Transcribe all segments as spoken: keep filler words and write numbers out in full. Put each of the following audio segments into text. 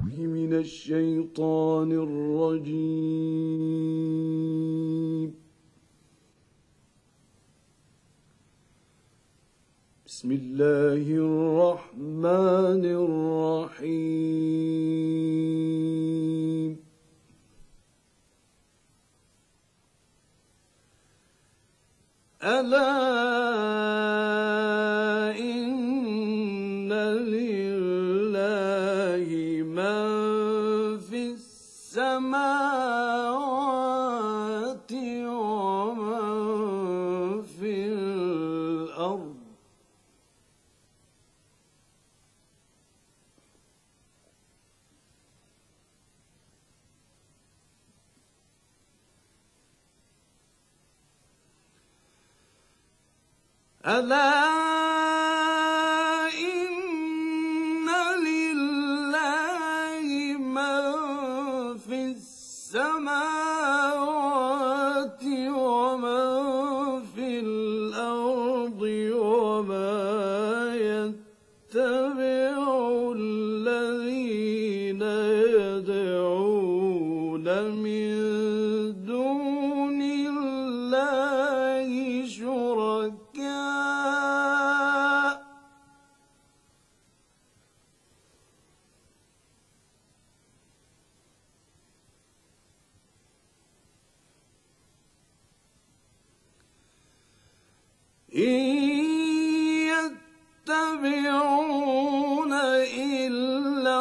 من الشيطان الرجيم. بسم الله الرحمن الرحيم. ألا إن لله من في السماوات ومن في الأرض ألا إن لله من في السماوات ومن في الأرض وما يتبع الذين يدعون من دون الله شركاء إن يتبعون إلا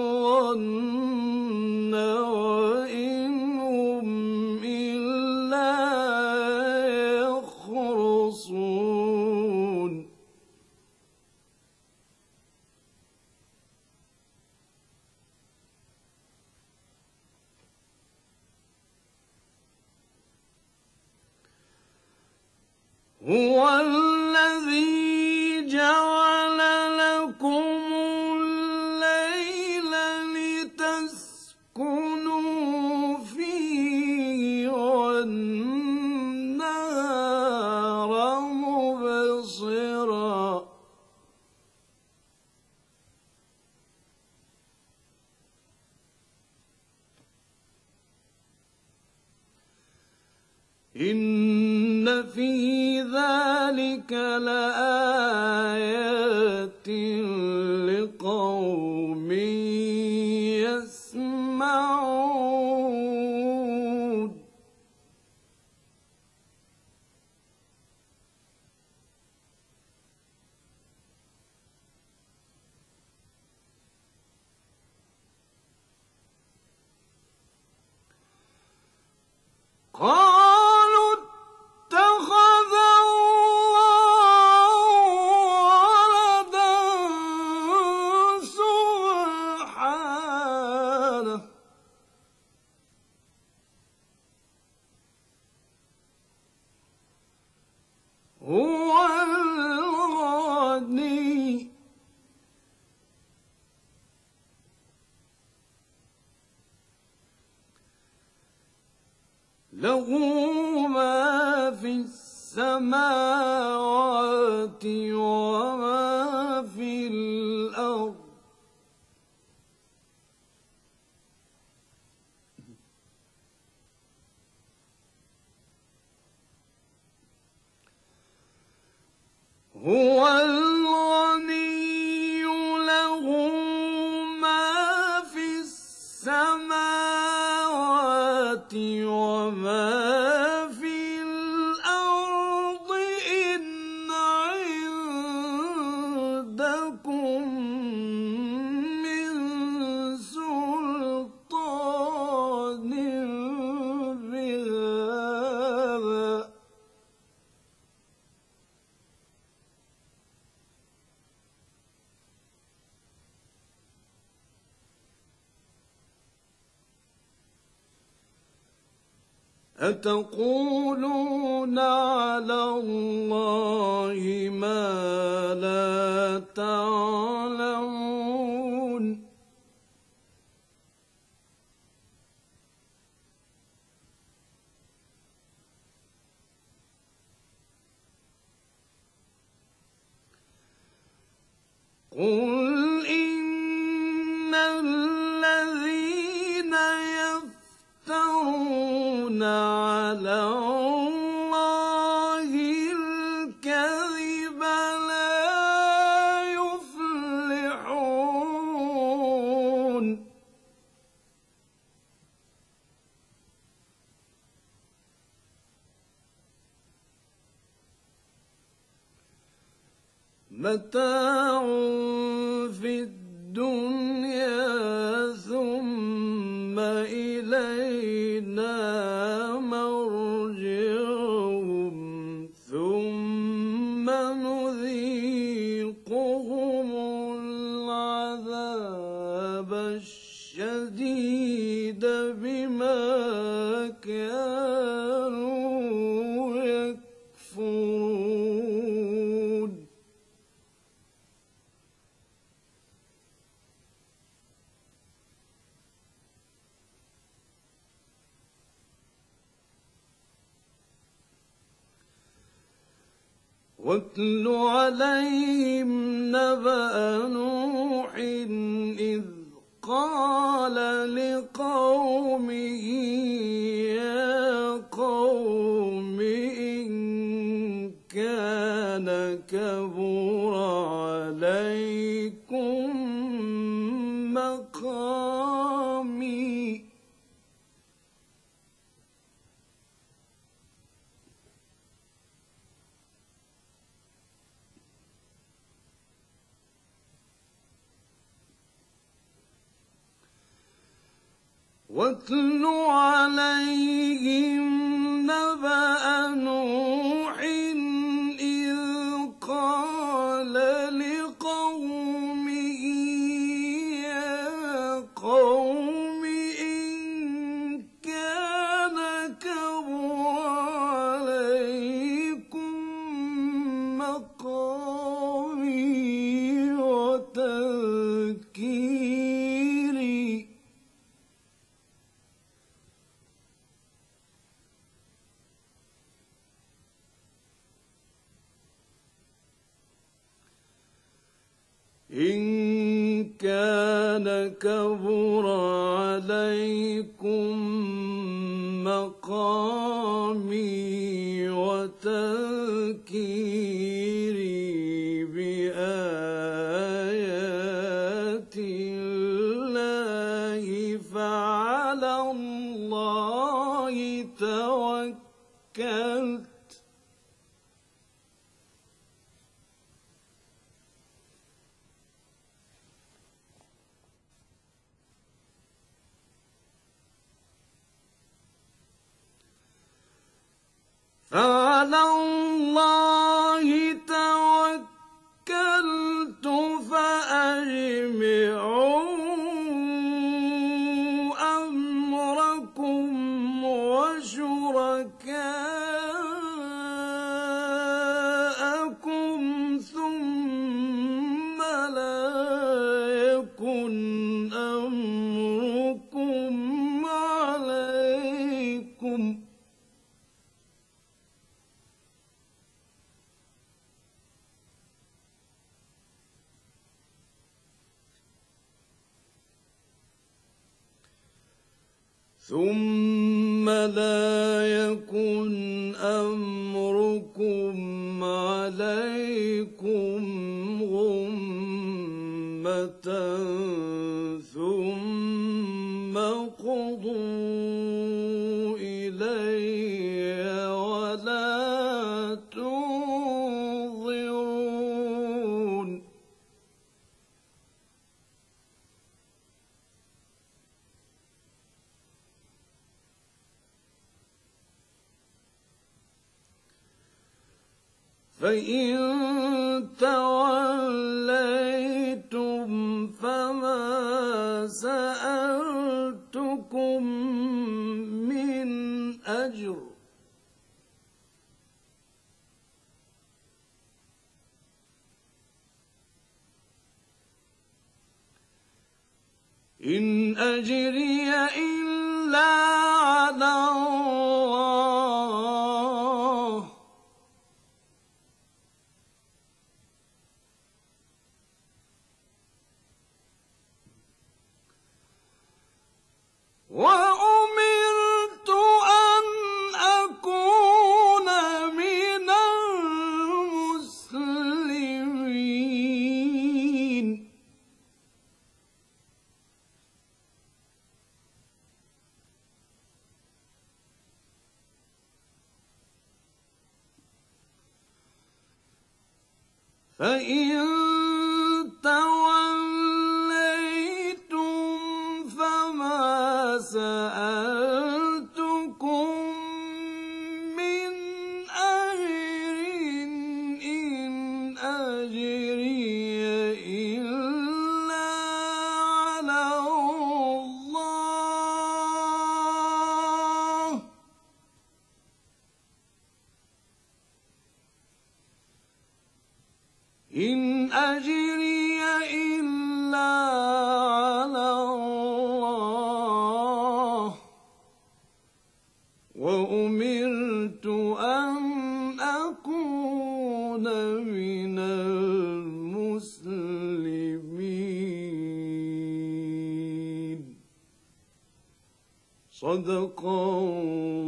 الظن وإن هم إلا يخرصون. هو الذي جعل لكم الليل لتسكنوا فيه والنهار مبصرا إن في ذلك لآيات لقوم يسمعون. قالوا اتخذ الله ولدا سبحانه هو الغني له ما في السماوات وما في الأرض هو الغني له ما في السماوات وما في الأرض إن عندكم من سلطان بهذا أتقولون على الله ما لا تعلمون. قل إن الذين متاع في الدنيا ثم إلينا مرجعهم ثم نذيقهم العذاب الشديد بما كانوا يكفرون واتل عليهم نبأ نوح إذ قال لقومه يا قوم إن كان كبر عليكم مقامي واتل عليهم نبأ نوح إذ قال لقومه يا قوم إن كان كبر عليكم مقامي وتذكيري إن كان كبر عليكم مقامي وتذكيري بآيات الله فعلى الله توكلت فعلى الله توكلت فأجمعوا أمركم وشركاءكم ثم لا يكن أمركم عليكم ثم لا يكن أمركم عليكم غمة ثم قضوا إلي ولا تنظرون فإن توليتم فما سألتكم من أجر إن أجري إلا على الله وأمرت أن أكون من المسلمين فإن توليتم فما سألتكم من أجر إن أجري إلا على الله إن أجري إلا على الله وأمرت أن أكون من المسلمين. صدق الله.